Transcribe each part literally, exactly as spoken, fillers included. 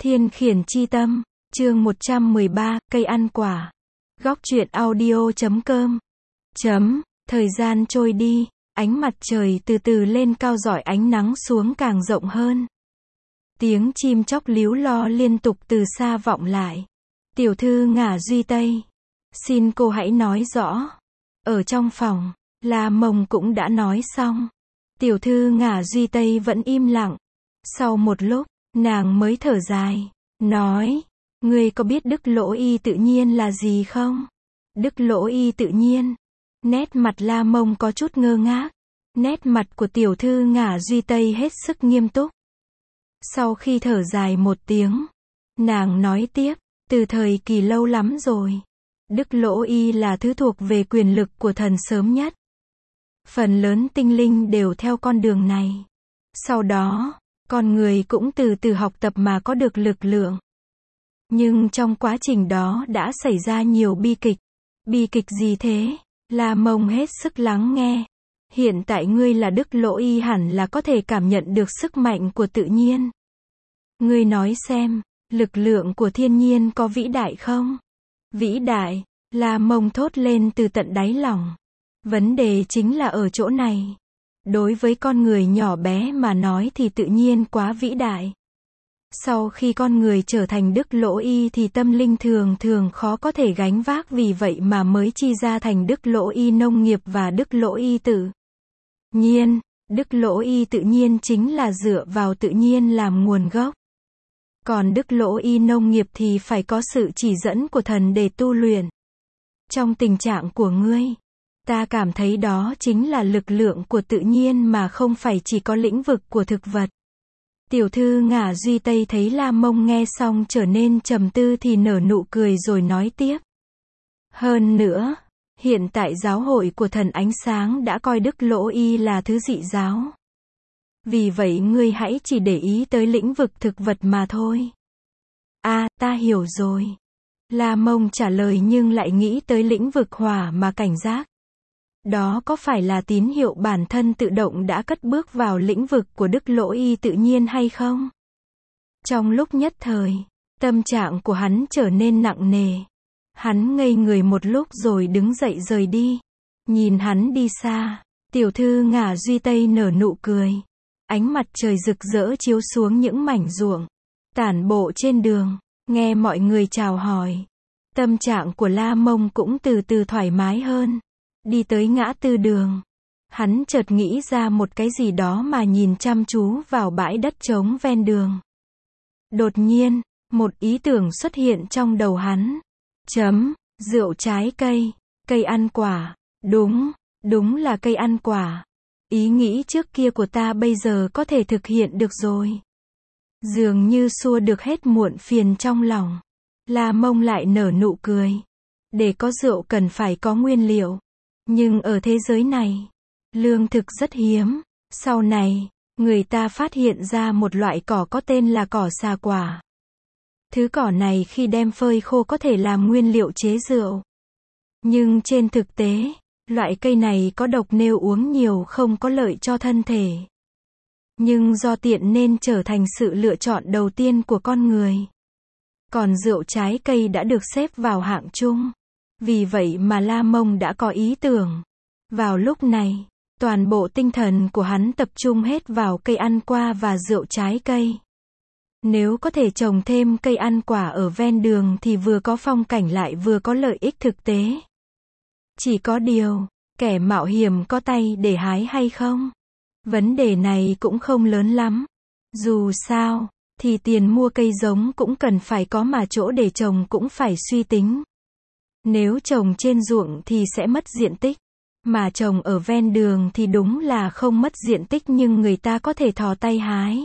Thiên khiển chi tâm, chương một trăm mười ba, cây ăn quả. Góc truyện audio chấm com. Chấm, thời gian trôi đi, ánh mặt trời từ từ lên cao rọi ánh nắng xuống càng rộng hơn. Tiếng chim chóc líu lo liên tục từ xa vọng lại. Tiểu thư Ngả Duy Tây, xin cô hãy nói rõ. Ở trong phòng, La Mông cũng đã nói xong. Tiểu thư Ngả Duy Tây vẫn im lặng. Sau một lúc, nàng mới thở dài, nói, ngươi có biết Đức Lỗ Y tự nhiên là gì không? Đức Lỗ Y tự nhiên. Nét mặt La Mông có chút ngơ ngác. Nét mặt của tiểu thư Ngả Duy Tây hết sức nghiêm túc. Sau khi thở dài một tiếng, nàng nói tiếp, từ thời kỳ lâu lắm rồi, Đức Lỗ Y là thứ thuộc về quyền lực của thần sớm nhất. Phần lớn tinh linh đều theo con đường này. Sau đó, con người cũng từ từ học tập mà có được lực lượng. Nhưng trong quá trình đó đã xảy ra nhiều bi kịch. Bi kịch gì thế? La Mông hết sức lắng nghe. Hiện tại ngươi là Đức Lỗ Y hẳn là có thể cảm nhận được sức mạnh của tự nhiên. Ngươi nói xem, lực lượng của thiên nhiên có vĩ đại không? Vĩ đại, La Mông thốt lên từ tận đáy lòng. Vấn đề chính là ở chỗ này. Đối với con người nhỏ bé mà nói thì tự nhiên quá vĩ đại. Sau khi con người trở thành Đức Lỗ Y thì tâm linh thường thường khó có thể gánh vác, vì vậy mà mới chi ra thành Đức Lỗ Y nông nghiệp và Đức Lỗ Y tự nhiên. Đức Lỗ Y tự nhiên chính là dựa vào tự nhiên làm nguồn gốc. Còn Đức Lỗ Y nông nghiệp thì phải có sự chỉ dẫn của thần để tu luyện. Trong tình trạng của ngươi, ta cảm thấy đó chính là lực lượng của tự nhiên mà không phải chỉ có lĩnh vực của thực vật. Tiểu thư Ngả Duy Tây thấy La Mông nghe xong trở nên trầm tư thì nở nụ cười rồi nói tiếp. Hơn nữa, hiện tại giáo hội của thần ánh sáng đã coi Đức Lỗ Y là thứ dị giáo. Vì vậy ngươi hãy chỉ để ý tới lĩnh vực thực vật mà thôi. À, ta hiểu rồi. La Mông trả lời nhưng lại nghĩ tới lĩnh vực hỏa mà cảnh giác. Đó có phải là tín hiệu bản thân tự động đã cất bước vào lĩnh vực của Đức Lỗ Y tự nhiên hay không? Trong lúc nhất thời, tâm trạng của hắn trở nên nặng nề. Hắn ngây người một lúc rồi đứng dậy rời đi. Nhìn hắn đi xa, tiểu thư Ngả Duy Tây nở nụ cười. Ánh mặt trời rực rỡ chiếu xuống những mảnh ruộng, tản bộ trên đường, nghe mọi người chào hỏi. Tâm trạng của La Mông cũng từ từ thoải mái hơn. Đi tới ngã tư đường, hắn chợt nghĩ ra một cái gì đó mà nhìn chăm chú vào bãi đất trống ven đường. Đột nhiên, một ý tưởng xuất hiện trong đầu hắn. Chấm, rượu trái cây, cây ăn quả, đúng, đúng là cây ăn quả. Ý nghĩ trước kia của ta bây giờ có thể thực hiện được rồi. Dường như xua được hết muộn phiền trong lòng. La Mông lại nở nụ cười. Để có rượu cần phải có nguyên liệu. Nhưng ở thế giới này, lương thực rất hiếm. Sau này, người ta phát hiện ra một loại cỏ có tên là cỏ xà quả. Thứ cỏ này khi đem phơi khô có thể làm nguyên liệu chế rượu. Nhưng trên thực tế, loại cây này có độc nếu uống nhiều không có lợi cho thân thể. Nhưng do tiện nên trở thành sự lựa chọn đầu tiên của con người. Còn rượu trái cây đã được xếp vào hạng chung. Vì vậy mà La Mông đã có ý tưởng. Vào lúc này, toàn bộ tinh thần của hắn tập trung hết vào cây ăn quả và rượu trái cây. Nếu có thể trồng thêm cây ăn quả ở ven đường thì vừa có phong cảnh lại vừa có lợi ích thực tế. Chỉ có điều, kẻ mạo hiểm có tay để hái hay không? Vấn đề này cũng không lớn lắm. Dù sao, thì tiền mua cây giống cũng cần phải có mà chỗ để trồng cũng phải suy tính. Nếu trồng trên ruộng thì sẽ mất diện tích. Mà trồng ở ven đường thì đúng là không mất diện tích nhưng người ta có thể thò tay hái.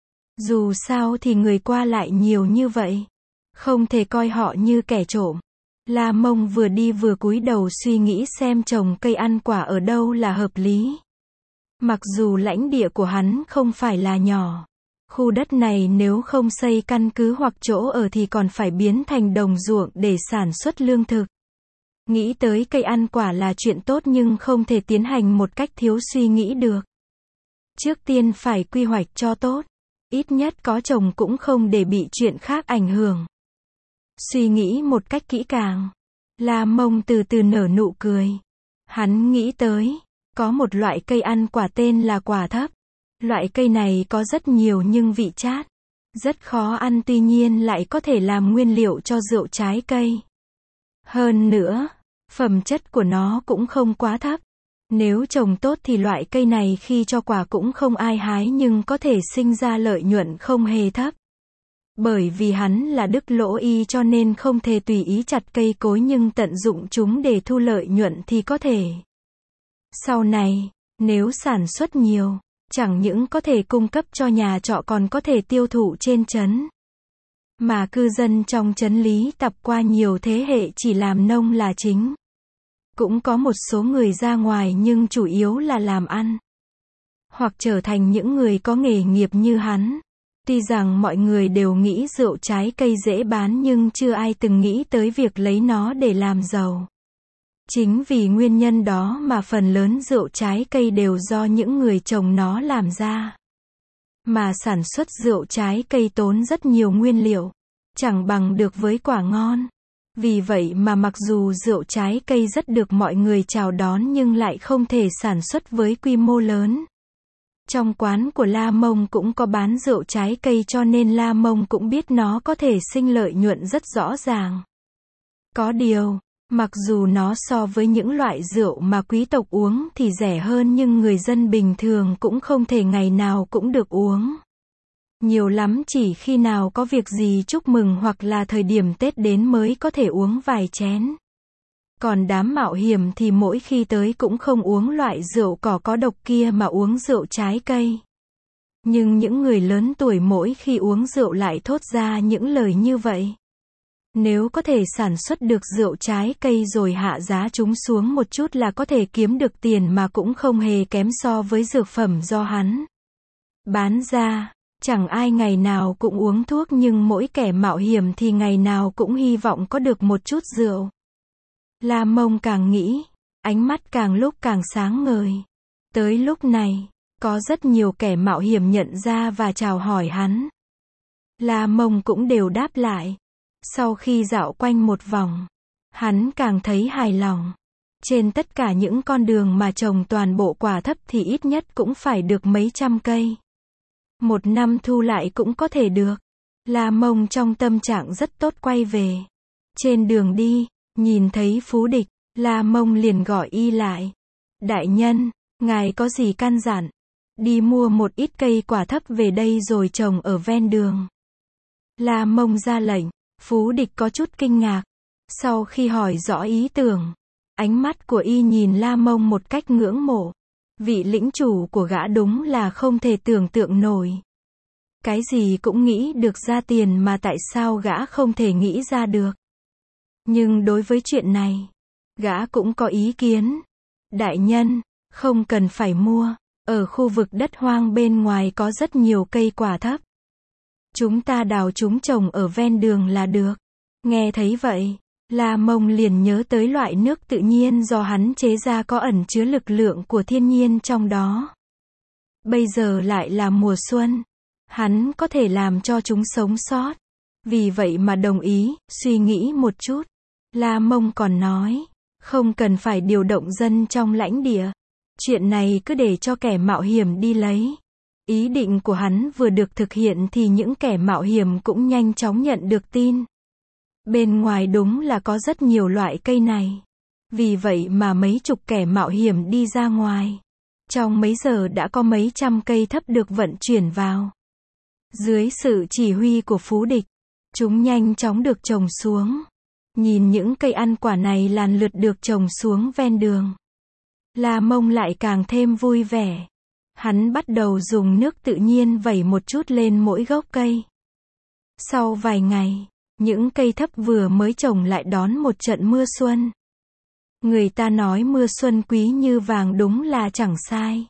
Dù sao thì người qua lại nhiều như vậy. Không thể coi họ như kẻ trộm. La Mông vừa đi vừa cúi đầu suy nghĩ xem trồng cây ăn quả ở đâu là hợp lý. Mặc dù lãnh địa của hắn không phải là nhỏ. Khu đất này nếu không xây căn cứ hoặc chỗ ở thì còn phải biến thành đồng ruộng để sản xuất lương thực. Nghĩ tới cây ăn quả là chuyện tốt nhưng không thể tiến hành một cách thiếu suy nghĩ được. Trước tiên phải quy hoạch cho tốt. Ít nhất có chồng cũng không để bị chuyện khác ảnh hưởng. Suy nghĩ một cách kỹ càng, La Mông từ từ nở nụ cười. Hắn nghĩ tới, có một loại cây ăn quả tên là quả thấp. Loại cây này có rất nhiều nhưng vị chát, rất khó ăn, tuy nhiên lại có thể làm nguyên liệu cho rượu trái cây. Hơn nữa, phẩm chất của nó cũng không quá thấp. Nếu trồng tốt thì loại cây này khi cho quả cũng không ai hái nhưng có thể sinh ra lợi nhuận không hề thấp. Bởi vì hắn là Đức Lỗ Y cho nên không thể tùy ý chặt cây cối nhưng tận dụng chúng để thu lợi nhuận thì có thể. Sau này, nếu sản xuất nhiều, chẳng những có thể cung cấp cho nhà trọ còn có thể tiêu thụ trên trấn. Mà cư dân trong trấn Lý Tập qua nhiều thế hệ chỉ làm nông là chính. Cũng có một số người ra ngoài nhưng chủ yếu là làm ăn. Hoặc trở thành những người có nghề nghiệp như hắn. Tuy rằng mọi người đều nghĩ rượu trái cây dễ bán nhưng chưa ai từng nghĩ tới việc lấy nó để làm giàu. Chính vì nguyên nhân đó mà phần lớn rượu trái cây đều do những người trồng nó làm ra. Mà sản xuất rượu trái cây tốn rất nhiều nguyên liệu, chẳng bằng được với quả ngon. Vì vậy mà mặc dù rượu trái cây rất được mọi người chào đón nhưng lại không thể sản xuất với quy mô lớn. Trong quán của La Mông cũng có bán rượu trái cây cho nên La Mông cũng biết nó có thể sinh lợi nhuận rất rõ ràng. Có điều, mặc dù nó so với những loại rượu mà quý tộc uống thì rẻ hơn nhưng người dân bình thường cũng không thể ngày nào cũng được uống. Nhiều lắm chỉ khi nào có việc gì chúc mừng hoặc là thời điểm Tết đến mới có thể uống vài chén. Còn đám mạo hiểm thì mỗi khi tới cũng không uống loại rượu cỏ có độc kia mà uống rượu trái cây. Nhưng những người lớn tuổi mỗi khi uống rượu lại thốt ra những lời như vậy. Nếu có thể sản xuất được rượu trái cây rồi hạ giá chúng xuống một chút là có thể kiếm được tiền mà cũng không hề kém so với dược phẩm do hắn bán ra. Chẳng ai ngày nào cũng uống thuốc nhưng mỗi kẻ mạo hiểm thì ngày nào cũng hy vọng có được một chút rượu. La Mông càng nghĩ, ánh mắt càng lúc càng sáng ngời. Tới lúc này, có rất nhiều kẻ mạo hiểm nhận ra và chào hỏi hắn. La Mông cũng đều đáp lại. Sau khi dạo quanh một vòng, hắn càng thấy hài lòng. Trên tất cả những con đường mà trồng toàn bộ quả thấp thì ít nhất cũng phải được mấy trăm cây. Một năm thu lại cũng có thể được. La Mông trong tâm trạng rất tốt quay về. Trên đường đi, nhìn thấy Phú Địch, La Mông liền gọi y lại. Đại nhân, ngài có gì căn dặn? Đi mua một ít cây quả thấp về đây rồi trồng ở ven đường. La Mông ra lệnh. Phú Địch có chút kinh ngạc. Sau khi hỏi rõ ý tưởng, ánh mắt của y nhìn La Mông một cách ngưỡng mộ. Vị lĩnh chủ của gã đúng là không thể tưởng tượng nổi. Cái gì cũng nghĩ được ra tiền mà tại sao gã không thể nghĩ ra được. Nhưng đối với chuyện này, gã cũng có ý kiến. Đại nhân, không cần phải mua. Ở khu vực đất hoang bên ngoài có rất nhiều cây quả thấp. Chúng ta đào chúng trồng ở ven đường là được. Nghe thấy vậy, La Mông liền nhớ tới loại nước tự nhiên do hắn chế ra có ẩn chứa lực lượng của thiên nhiên trong đó. Bây giờ lại là mùa xuân. Hắn có thể làm cho chúng sống sót. Vì vậy mà đồng ý, suy nghĩ một chút. La Mông còn nói, không cần phải điều động dân trong lãnh địa. Chuyện này cứ để cho kẻ mạo hiểm đi lấy. Ý định của hắn vừa được thực hiện thì những kẻ mạo hiểm cũng nhanh chóng nhận được tin. Bên ngoài đúng là có rất nhiều loại cây này. Vì vậy mà mấy chục kẻ mạo hiểm đi ra ngoài. Trong mấy giờ đã có mấy trăm cây thấp được vận chuyển vào. Dưới sự chỉ huy của Phú Địch, chúng nhanh chóng được trồng xuống. Nhìn những cây ăn quả này lần lượt được trồng xuống ven đường. La Mông lại càng thêm vui vẻ. Hắn bắt đầu dùng nước tự nhiên vẩy một chút lên mỗi gốc cây. Sau vài ngày, những cây thấp vừa mới trồng lại đón một trận mưa xuân. Người ta nói mưa xuân quý như vàng đúng là chẳng sai.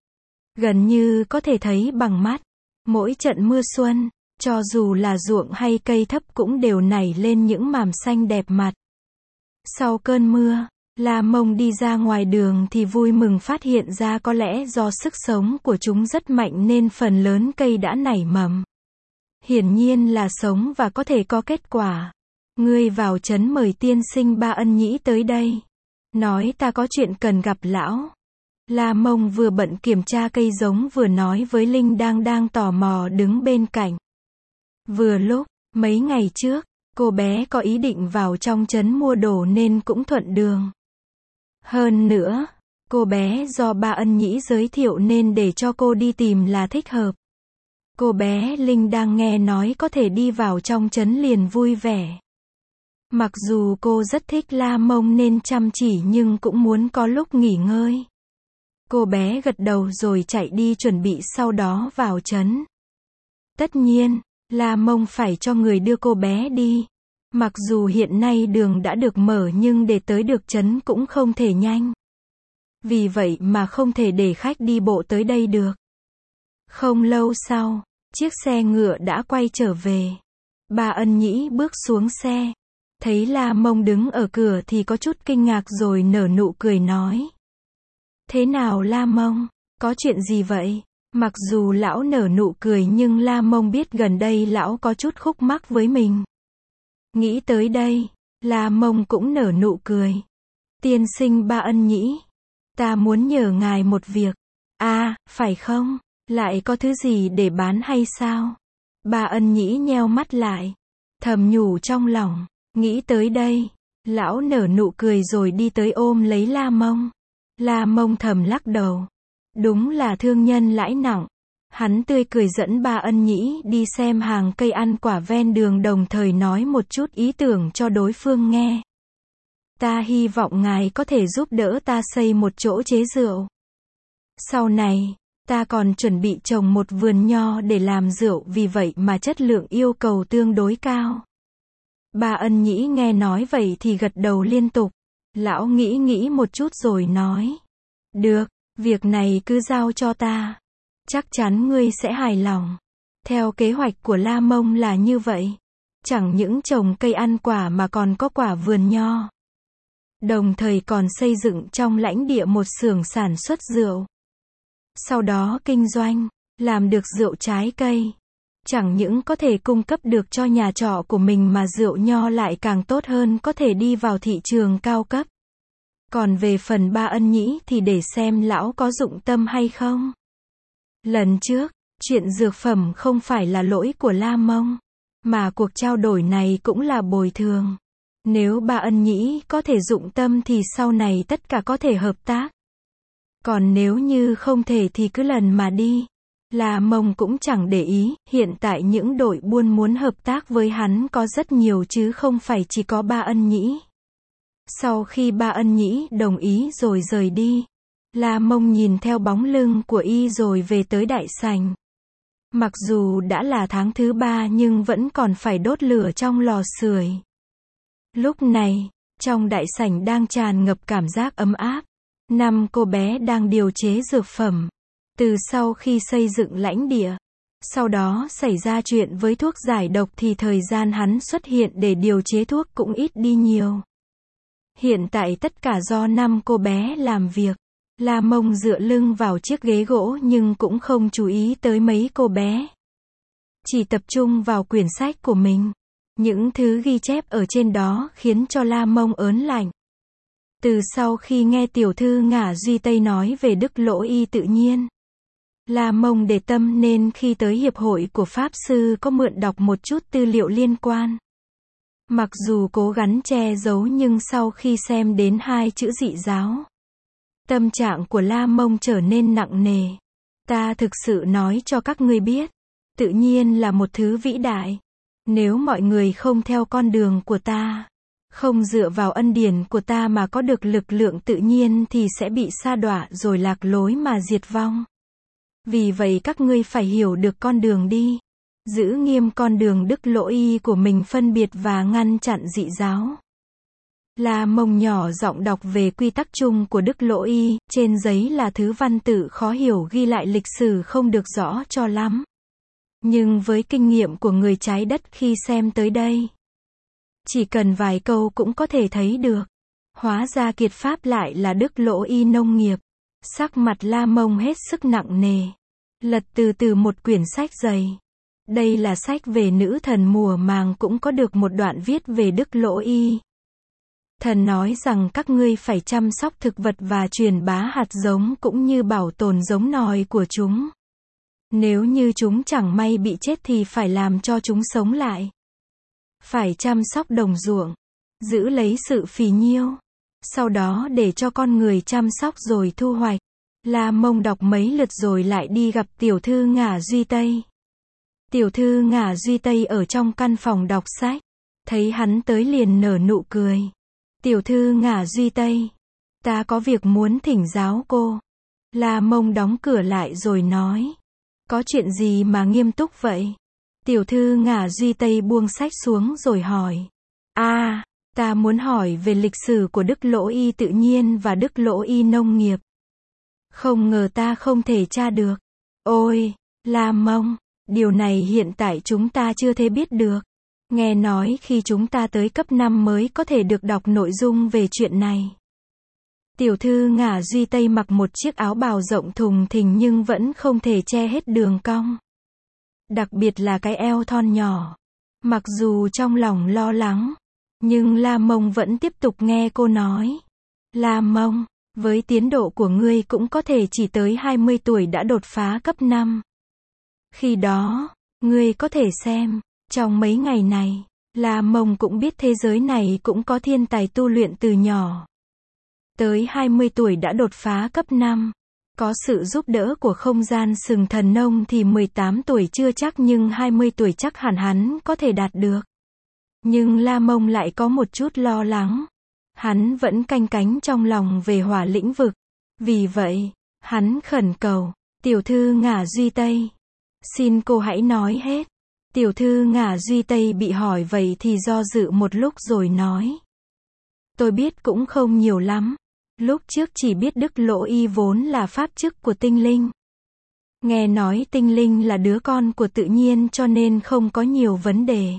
Gần như có thể thấy bằng mắt. Mỗi trận mưa xuân, cho dù là ruộng hay cây thấp cũng đều nảy lên những màm xanh đẹp mặt. Sau cơn mưa, La Mông đi ra ngoài đường thì vui mừng phát hiện ra có lẽ do sức sống của chúng rất mạnh nên phần lớn cây đã nảy mầm. Hiển nhiên là sống và có thể có kết quả. Ngươi vào trấn mời tiên sinh Ba Ân Nhĩ tới đây. Nói ta có chuyện cần gặp lão. La Mông vừa bận kiểm tra cây giống vừa nói với Linh đang đang tò mò đứng bên cạnh. Vừa lúc, mấy ngày trước, cô bé có ý định vào trong trấn mua đồ nên cũng thuận đường. Hơn nữa, cô bé do Ba Ân Nhĩ giới thiệu nên để cho cô đi tìm là thích hợp. Cô bé Linh đang nghe nói có thể đi vào trong trấn liền vui vẻ. Mặc dù cô rất thích La Mông nên chăm chỉ nhưng cũng muốn có lúc nghỉ ngơi. Cô bé gật đầu rồi chạy đi chuẩn bị sau đó vào trấn. Tất nhiên, La Mông phải cho người đưa cô bé đi. Mặc dù hiện nay đường đã được mở nhưng để tới được trấn cũng không thể nhanh. Vì vậy mà không thể để khách đi bộ tới đây được. Không lâu sau, chiếc xe ngựa đã quay trở về. Ba Ân Nhĩ bước xuống xe. Thấy La Mông đứng ở cửa thì có chút kinh ngạc rồi nở nụ cười nói. Thế nào La Mông, có chuyện gì vậy? Mặc dù lão nở nụ cười nhưng La Mông biết gần đây lão có chút khúc mắc với mình. Nghĩ tới đây, La Mông cũng nở nụ cười. Tiên sinh Ba Ân Nhĩ, ta muốn nhờ ngài một việc. À, phải không? Lại có thứ gì để bán hay sao? Ba Ân Nhĩ nheo mắt lại, thầm nhủ trong lòng. Nghĩ tới đây, lão nở nụ cười rồi đi tới ôm lấy La Mông. La Mông thầm lắc đầu. Đúng là thương nhân lãi nặng. Hắn tươi cười dẫn Ba Ân Nhĩ đi xem hàng cây ăn quả ven đường đồng thời nói một chút ý tưởng cho đối phương nghe. Ta hy vọng ngài có thể giúp đỡ ta xây một chỗ chế rượu. Sau này, ta còn chuẩn bị trồng một vườn nho để làm rượu vì vậy mà chất lượng yêu cầu tương đối cao. Ba Ân Nhĩ nghe nói vậy thì gật đầu liên tục. Lão nghĩ nghĩ một chút rồi nói. Được, việc này cứ giao cho ta. Chắc chắn ngươi sẽ hài lòng. Theo kế hoạch của La Mông là như vậy. Chẳng những trồng cây ăn quả mà còn có quả vườn nho. Đồng thời còn xây dựng trong lãnh địa một xưởng sản xuất rượu. Sau đó kinh doanh, làm được rượu trái cây. Chẳng những có thể cung cấp được cho nhà trọ của mình mà rượu nho lại càng tốt hơn có thể đi vào thị trường cao cấp. Còn về phần Ba Ân Nhĩ thì để xem lão có dụng tâm hay không. Lần trước, chuyện dược phẩm không phải là lỗi của La Mông, mà cuộc trao đổi này cũng là bồi thường. Nếu Ba Ân Nhĩ có thể dụng tâm thì sau này tất cả có thể hợp tác. Còn nếu như không thể thì cứ lần mà đi. La Mông cũng chẳng để ý, hiện tại những đội buôn muốn hợp tác với hắn có rất nhiều chứ không phải chỉ có Ba Ân Nhĩ. Sau khi Ba Ân Nhĩ đồng ý rồi rời đi, La Mông nhìn theo bóng lưng của y rồi về tới đại sảnh. Mặc dù đã là tháng thứ ba nhưng vẫn còn phải đốt lửa trong lò sưởi. Lúc này, trong đại sảnh đang tràn ngập cảm giác ấm áp. Năm cô bé đang điều chế dược phẩm. Từ sau khi xây dựng lãnh địa, sau đó xảy ra chuyện với thuốc giải độc thì thời gian hắn xuất hiện để điều chế thuốc cũng ít đi nhiều. Hiện tại tất cả do năm cô bé làm việc. La Mông dựa lưng vào chiếc ghế gỗ nhưng cũng không chú ý tới mấy cô bé. Chỉ tập trung vào quyển sách của mình. Những thứ ghi chép ở trên đó khiến cho La Mông ớn lạnh. Từ sau khi nghe tiểu thư Ngả Duy Tây nói về Đức Lỗ Y tự nhiên, La Mông để tâm nên khi tới hiệp hội của Pháp Sư có mượn đọc một chút tư liệu liên quan. Mặc dù cố gắng che giấu nhưng sau khi xem đến hai chữ dị giáo, tâm trạng của La Mông trở nên nặng nề. Ta thực sự nói cho các ngươi biết, tự nhiên là một thứ vĩ đại. Nếu mọi người không theo con đường của ta, không dựa vào ân điển của ta mà có được lực lượng tự nhiên thì sẽ bị sa đọa rồi lạc lối mà diệt vong. Vì vậy các ngươi phải hiểu được con đường đi. Giữ nghiêm con đường Đức Lỗ Y của mình phân biệt và ngăn chặn dị giáo. La Mông nhỏ giọng đọc về quy tắc chung của Đức Lỗ Y, trên giấy là thứ văn tự khó hiểu ghi lại lịch sử không được rõ cho lắm. Nhưng với kinh nghiệm của người trái đất khi xem tới đây, chỉ cần vài câu cũng có thể thấy được. Hóa ra kiệt pháp lại là Đức Lỗ Y nông nghiệp. Sắc mặt La Mông hết sức nặng nề. Lật từ từ một quyển sách dày. Đây là sách về nữ thần mùa màng, cũng có được một đoạn viết về Đức Lỗ Y. Thần nói rằng các ngươi phải chăm sóc thực vật và truyền bá hạt giống cũng như bảo tồn giống nòi của chúng. Nếu như chúng chẳng may bị chết thì phải làm cho chúng sống lại. Phải chăm sóc đồng ruộng, giữ lấy sự phì nhiêu. Sau đó để cho con người chăm sóc rồi thu hoạch. La Mông đọc mấy lượt rồi lại đi gặp tiểu thư Ngả Duy Tây. Tiểu thư Ngả Duy Tây ở trong căn phòng đọc sách. Thấy hắn tới liền nở nụ cười. Tiểu thư Ngả Duy Tây, ta có việc muốn thỉnh giáo cô. La Mông đóng cửa lại rồi nói. Có chuyện gì mà nghiêm túc vậy? Tiểu thư Ngả Duy Tây buông sách xuống rồi hỏi. A, à, ta muốn hỏi về lịch sử của Đức Lỗ Y tự nhiên và Đức Lỗ Y nông nghiệp. Không ngờ ta không thể tra được. Ôi, La Mông, điều này hiện tại chúng ta chưa thể biết được. Nghe nói khi chúng ta tới cấp năm mới có thể được đọc nội dung về chuyện này. Tiểu thư Ngả Duy Tây mặc một chiếc áo bào rộng thùng thình nhưng vẫn không thể che hết đường cong. Đặc biệt là cái eo thon nhỏ. Mặc dù trong lòng lo lắng, nhưng La Mông vẫn tiếp tục nghe cô nói. La Mông, với tiến độ của ngươi cũng có thể chỉ tới hai mươi tuổi đã đột phá cấp năm. Khi đó, ngươi có thể xem. Trong mấy ngày này, La Mông cũng biết thế giới này cũng có thiên tài tu luyện từ nhỏ. Tới hai mươi tuổi đã đột phá cấp năm. Có sự giúp đỡ của không gian sừng thần nông thì mười tám tuổi chưa chắc nhưng hai mươi tuổi chắc hẳn hắn có thể đạt được. Nhưng La Mông lại có một chút lo lắng. Hắn vẫn canh cánh trong lòng về hỏa lĩnh vực. Vì vậy, hắn khẩn cầu, tiểu thư Ngả Duy Tây. Xin cô hãy nói hết. Tiểu thư Ngả Duy Tây bị hỏi vậy thì do dự một lúc rồi nói. Tôi biết cũng không nhiều lắm. Lúc trước chỉ biết Đức Lỗ Y vốn là pháp chức của tinh linh. Nghe nói tinh linh là đứa con của tự nhiên cho nên không có nhiều vấn đề.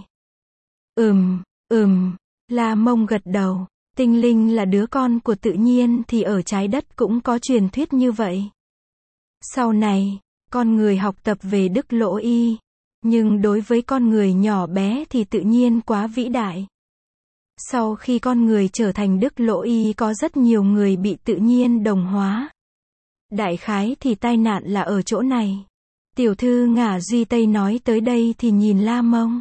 Ừm, ừm, La Mông gật đầu. Tinh linh là đứa con của tự nhiên thì ở trái đất cũng có truyền thuyết như vậy. Sau này, con người học tập về Đức Lỗ Y. Nhưng đối với con người nhỏ bé thì tự nhiên quá vĩ đại. Sau khi con người trở thành Đức Lỗ Y có rất nhiều người bị tự nhiên đồng hóa. Đại khái thì tai nạn là ở chỗ này. Tiểu thư Ngả Duy Tây nói tới đây thì nhìn La Mông.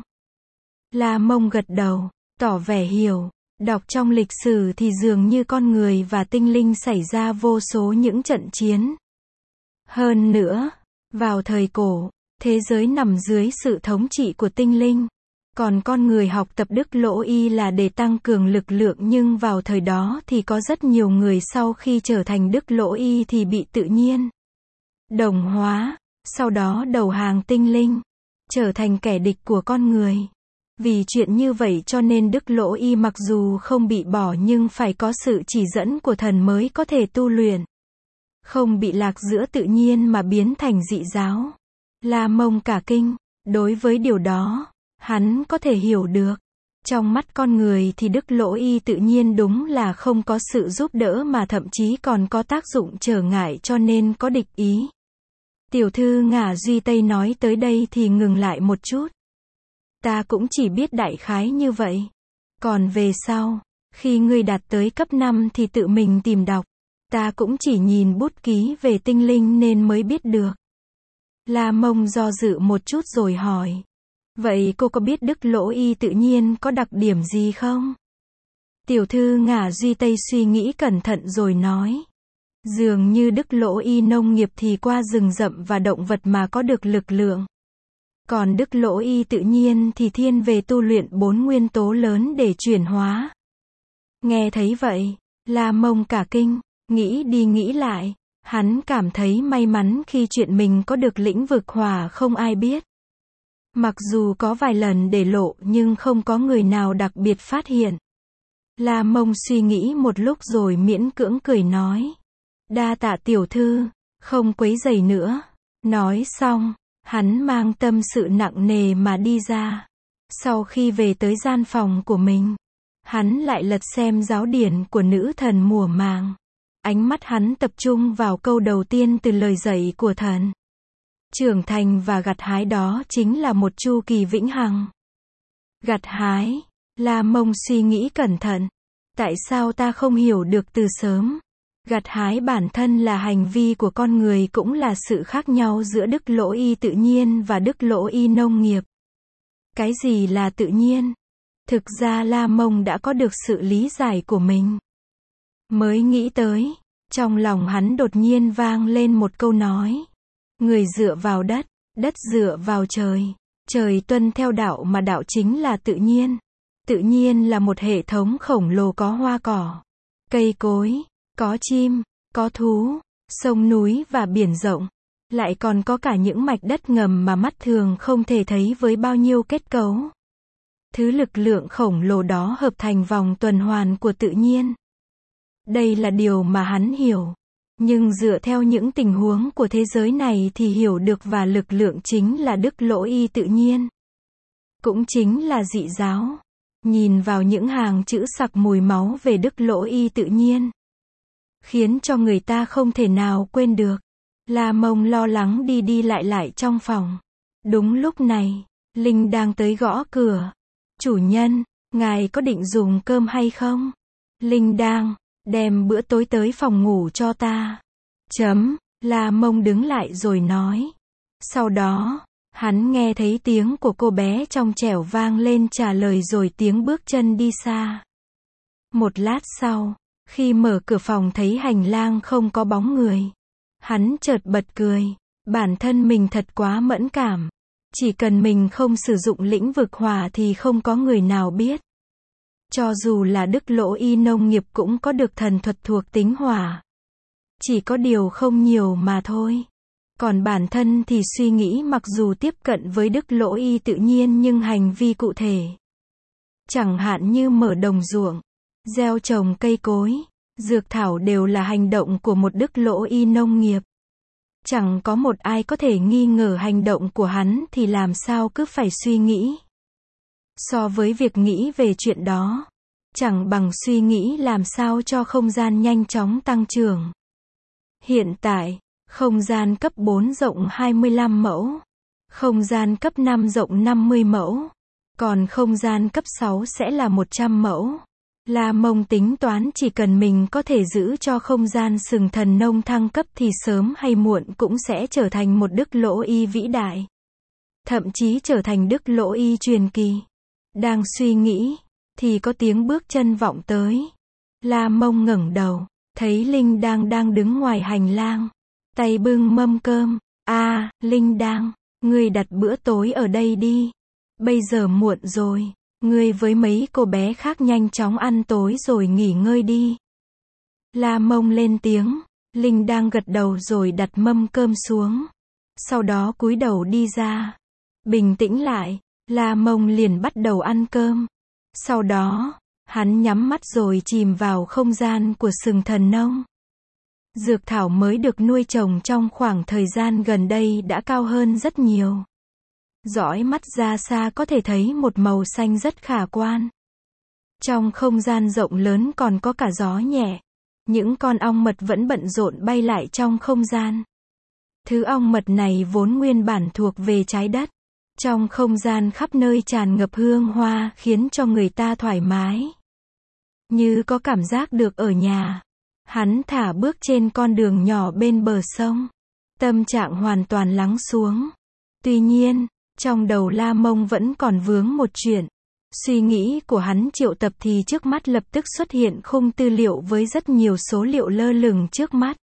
La Mông gật đầu, tỏ vẻ hiểu. Đọc trong lịch sử thì dường như con người và tinh linh xảy ra vô số những trận chiến. Hơn nữa, vào thời cổ, thế giới nằm dưới sự thống trị của tinh linh. Còn con người học tập Đức Lỗ Y là để tăng cường lực lượng nhưng vào thời đó thì có rất nhiều người sau khi trở thành Đức Lỗ Y thì bị tự nhiên đồng hóa, sau đó đầu hàng tinh linh, trở thành kẻ địch của con người. Vì chuyện như vậy cho nên Đức Lỗ Y mặc dù không bị bỏ nhưng phải có sự chỉ dẫn của thần mới có thể tu luyện. Không bị lạc giữa tự nhiên mà biến thành dị giáo. La Mông cả kinh, đối với điều đó, hắn có thể hiểu được. Trong mắt con người thì Đức Lỗ Y tự nhiên đúng là không có sự giúp đỡ mà thậm chí còn có tác dụng trở ngại cho nên có địch ý. Tiểu thư Ngả Duy Tây nói tới đây thì ngừng lại một chút. Ta cũng chỉ biết đại khái như vậy. Còn về sau, khi ngươi đạt tới cấp năm thì tự mình tìm đọc. Ta cũng chỉ nhìn bút ký về tinh linh nên mới biết được. La Mông do dự một chút rồi hỏi. Vậy cô có biết Đức Lỗ Y tự nhiên có đặc điểm gì không? Tiểu thư Ngả Duy Tây suy nghĩ cẩn thận rồi nói. Dường như Đức Lỗ Y nông nghiệp thì qua rừng rậm và động vật mà có được lực lượng. Còn Đức Lỗ Y tự nhiên thì thiên về tu luyện bốn nguyên tố lớn để chuyển hóa. Nghe thấy vậy, La Mông cả kinh, nghĩ đi nghĩ lại, hắn cảm thấy may mắn khi chuyện mình có được lĩnh vực hỏa không ai biết. Mặc dù có vài lần để lộ nhưng không có người nào đặc biệt phát hiện. La Mông suy nghĩ một lúc rồi miễn cưỡng cười nói. Đa tạ tiểu thư, không quấy rầy nữa. Nói xong, hắn mang tâm sự nặng nề mà đi ra. Sau khi về tới gian phòng của mình, Hắn lại lật xem giáo điển của nữ thần mùa màng. Ánh mắt hắn tập trung vào câu đầu tiên từ lời dạy của thần. Trưởng thành và gặt hái đó chính là một chu kỳ vĩnh hằng. Gặt hái, La Mông suy nghĩ cẩn thận. Tại sao ta không hiểu được từ sớm? Gặt hái bản thân là hành vi của con người, cũng là sự khác nhau giữa đức lỗ y tự nhiên và đức lỗ y nông nghiệp. Cái gì là tự nhiên? Thực ra La Mông đã có được sự lý giải của mình. Mới nghĩ tới, trong lòng hắn đột nhiên vang lên một câu nói. Người dựa vào đất, đất dựa vào trời. Trời tuân theo đạo mà đạo chính là tự nhiên. Tự nhiên là một hệ thống khổng lồ có hoa cỏ, cây cối, có chim, có thú, sông núi và biển rộng. Lại còn có cả những mạch đất ngầm mà mắt thường không thể thấy với bao nhiêu kết cấu. Thứ lực lượng khổng lồ đó hợp thành vòng tuần hoàn của tự nhiên. Đây là điều mà hắn hiểu. Nhưng dựa theo những tình huống của thế giới này thì hiểu được và lực lượng chính là đức lỗ y tự nhiên. Cũng chính là dị giáo. Nhìn vào những hàng chữ sặc mùi máu về đức lỗ y tự nhiên, khiến cho người ta không thể nào quên được. La Mông lo lắng đi đi lại lại trong phòng. Đúng lúc này, Linh đang tới gõ cửa. Chủ nhân, ngài có định dùng cơm hay không? Linh đang, đem bữa tối tới phòng ngủ cho ta. Chấm, La Mông đứng lại rồi nói. Sau đó, hắn nghe thấy tiếng của cô bé trong trẻo vang lên trả lời rồi tiếng bước chân đi xa. Một lát sau, khi mở cửa phòng thấy hành lang không có bóng người, hắn chợt bật cười. Bản thân mình thật quá mẫn cảm. Chỉ cần mình không sử dụng lĩnh vực hỏa thì không có người nào biết. Cho dù là đức lỗ y nông nghiệp cũng có được thần thuật thuộc tính hỏa. Chỉ có điều không nhiều mà thôi. Còn bản thân thì suy nghĩ mặc dù tiếp cận với đức lỗ y tự nhiên nhưng hành vi cụ thể. Chẳng hạn như mở đồng ruộng, gieo trồng cây cối, dược thảo đều là hành động của một đức lỗ y nông nghiệp. Chẳng có một ai có thể nghi ngờ hành động của hắn thì làm sao cứ phải suy nghĩ. So với việc nghĩ về chuyện đó, chẳng bằng suy nghĩ làm sao cho không gian nhanh chóng tăng trưởng. Hiện tại, không gian cấp bốn rộng hai mươi lăm mẫu, không gian cấp năm rộng năm mươi mẫu, còn không gian cấp sáu sẽ là một trăm mẫu. La Mông tính toán chỉ cần mình có thể giữ cho không gian sừng thần nông thăng cấp thì sớm hay muộn cũng sẽ trở thành một đức lỗ y vĩ đại. Thậm chí trở thành đức lỗ y truyền kỳ. Đang suy nghĩ, thì có tiếng bước chân vọng tới. La Mông ngẩng đầu, thấy Linh đang đang đứng ngoài hành lang, tay bưng mâm cơm. A, à, Linh đang, ngươi đặt bữa tối ở đây đi. Bây giờ muộn rồi. Ngươi với mấy cô bé khác nhanh chóng ăn tối rồi nghỉ ngơi đi. La Mông lên tiếng. Linh đang gật đầu rồi đặt mâm cơm xuống. Sau đó cúi đầu đi ra. Bình tĩnh lại, La Mông liền bắt đầu ăn cơm. Sau đó, hắn nhắm mắt rồi chìm vào không gian của sừng thần nông. Dược thảo mới được nuôi trồng trong khoảng thời gian gần đây đã cao hơn rất nhiều. Dõi mắt ra xa có thể thấy một màu xanh rất khả quan. Trong không gian rộng lớn còn có cả gió nhẹ. Những con ong mật vẫn bận rộn bay lại trong không gian. Thứ ong mật này vốn nguyên bản thuộc về trái đất. Trong không gian khắp nơi tràn ngập hương hoa khiến cho người ta thoải mái. Như có cảm giác được ở nhà. Hắn thả bước trên con đường nhỏ bên bờ sông. Tâm trạng hoàn toàn lắng xuống. Tuy nhiên, trong đầu La Mông vẫn còn vướng một chuyện. Suy nghĩ của hắn triệu tập thì trước mắt lập tức xuất hiện khung tư liệu với rất nhiều số liệu lơ lửng trước mắt.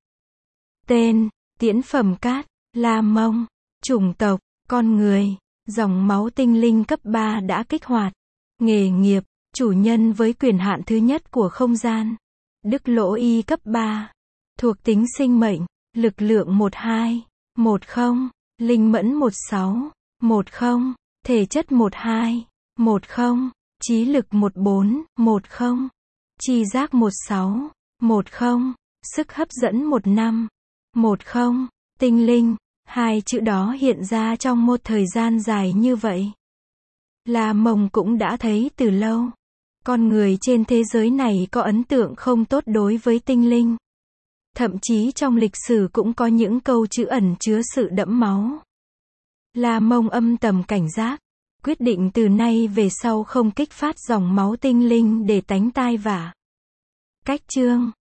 Tên, tiễn phẩm cát, La Mông, chủng tộc, con người, dòng máu tinh linh cấp ba đã kích hoạt. Nghề nghiệp, chủ nhân với quyền hạn thứ nhất của không gian. Đức lỗ y cấp ba. Thuộc tính sinh mệnh, lực lượng một hai, một không, linh mẫn một sáu, một không, thể chất một hai, một không, trí lực một bốn, một không, tri giác một sáu, một không, sức hấp dẫn một năm, một không, tinh linh. Hai chữ đó hiện ra trong một thời gian dài như vậy. La Mông cũng đã thấy từ lâu. Con người trên thế giới này có ấn tượng không tốt đối với tinh linh. Thậm chí trong lịch sử cũng có những câu chữ ẩn chứa sự đẫm máu. La Mông âm thầm cảnh giác, quyết định từ nay về sau không kích phát dòng máu tinh linh để tánh tai vạ. Cách chương